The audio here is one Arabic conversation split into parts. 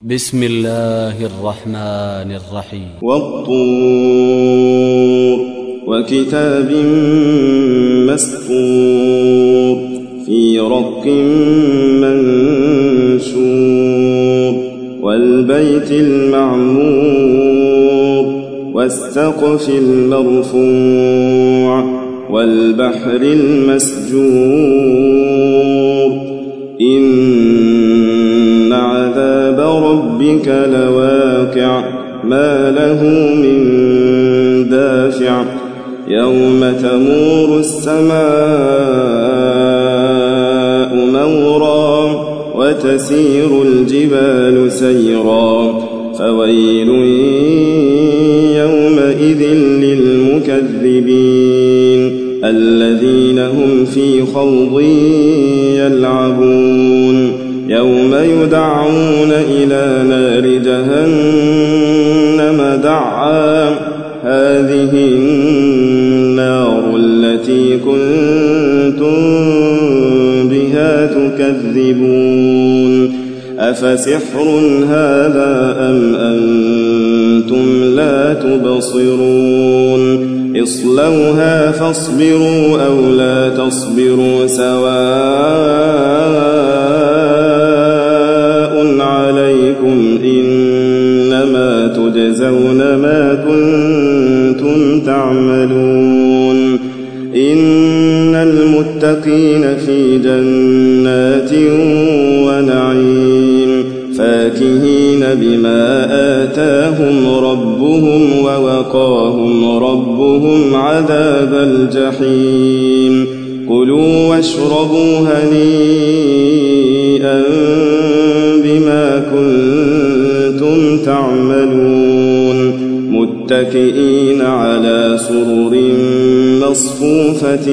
بسم الله الرحمن الرحيم. والطور وكتاب مسطور في رق منشور والبيت المعمور والسقف المرفوع والبحر المسجور إن عذاب ربك لواقع ما له من دافع يوم تمور السماء مورا وتسير الجبال سيرا فويل يومئذ للمكذبين الذين هم في خوض يلعبون يوم يدعون إلى نار جهنم دعا هذه النار التي كنتم بها تكذبون أفسحر هذا أم أنتم لا تبصرون اصلوها فاصبروا أو لا تصبروا سواء عليكم إنما تجزون ما كنتم تعملون إن المتقين في جنات ونعيم فاكهين بما آتاهم ربهم ووقاهم ربهم عذاب الجحيم كلوا واشربوا هنيئا بما كنتم تعملون متكئين على سرر مصفوفة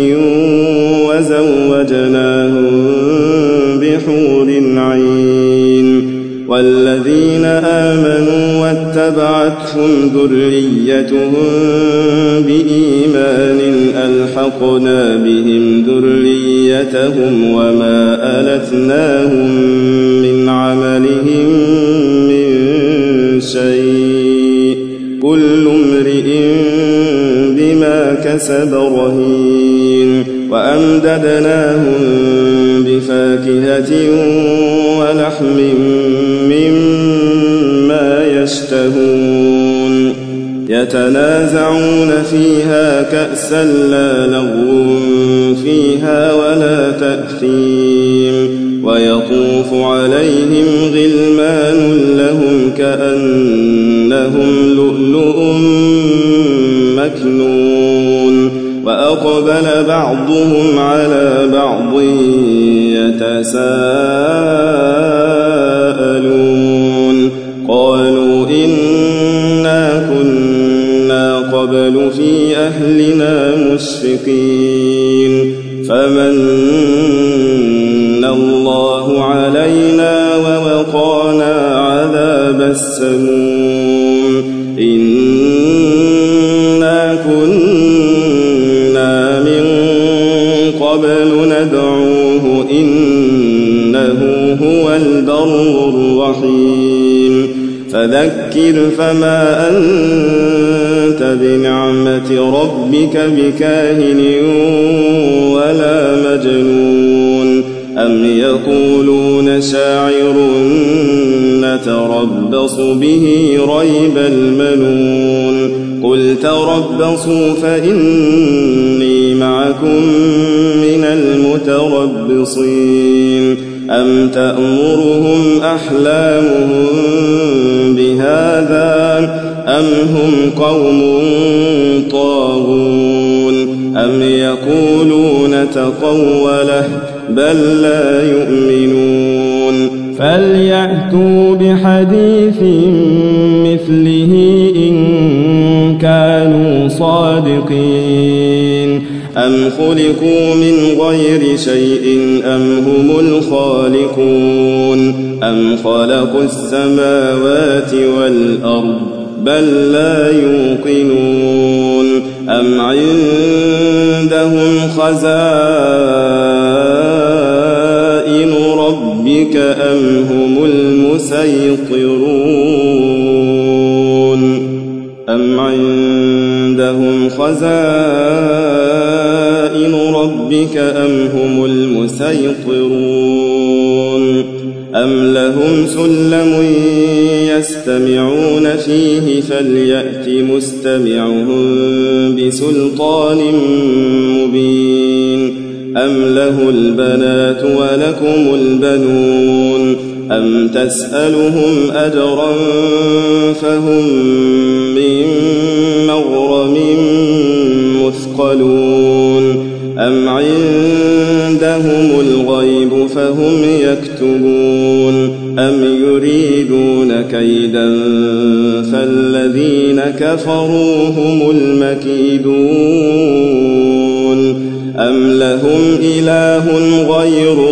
وزوجناهم بحور عين والذين آمنوا واتبعتهم ذريتهم بإيمان ألحقنا بهم ذريتهم وما ألتناهم من عملهم من شيء كل امرئ بما كسب رهين وأمددناهم بفاكهة ولحم مما يشتهون يتنازعون فيها كأسا لا لغو فيها ولا تأثيم ويطوف عليهم غلمان لهم كأنهم لؤلؤ مكنون وأقبل بعضهم على بعض يتساءلون قالوا إنا كنا قبل في أهلنا مشفقين فمن الله علينا ووقانا عذاب السموم إنا كنا من قبل ندعوه إنه هو البر الرحيم فذكر فما أنت بنعمة ربك بكاهن ولا مجنون أم يقولون شاعر نتربص به ريب المنون قل تربصوا فإني معكم من المتربصين أم تأمرهم أحلامهم بهذا أم هم قوم طاغون أم يقولون تقوله بل لا يؤمنون فليأتوا بحديث مثله إن كانوا صادقين أم خلقوا من غير شيء أم هم الخالقون أم خلقوا السماوات والأرض بل لا يوقنون أم عندهم خزائن ربك ربك أم هم المسيطرون أم عندهم خزائن ربك أم هم المسيطرون أم لهم سلم يستمعون فيه فليأت مستمعهم بسلطان مبين أم له البنات ولكم البنون أم تسألهم أجرا فهم من مغرم مثقلون أم عندهم الغيب فهم يكتبون أم يريدون كيدا فالذين كفروا هم المكيدون أم لهم إله غير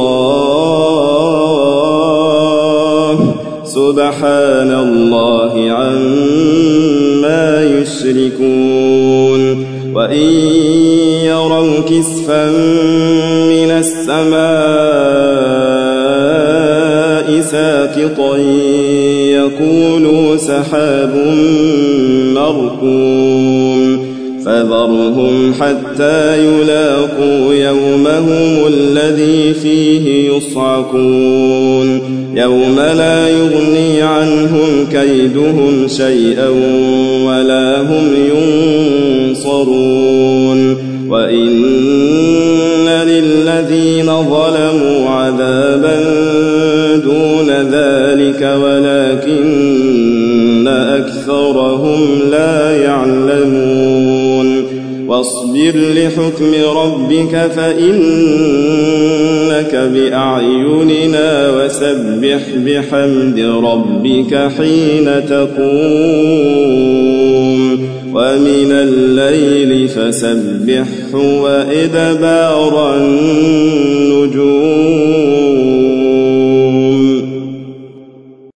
الله سبحان الله عما يشركون وإن يروا كسفا من السماء ساقطا يقولوا سحاب مركوم فذرهم حتى يلاقوا يومهم الذي فيه يصعقون يوم لا يغني عنهم كيدهم شيئا ولا هم ينصرون وإن للذين ظلموا عذابا دون ذلك ولكن أكثرهم لا يعلمون واصبر لحكم ربك فإنك بأعيننا وسبح بحمد ربك حين تقوم ومن الليل فسبحه وإدبار النجوم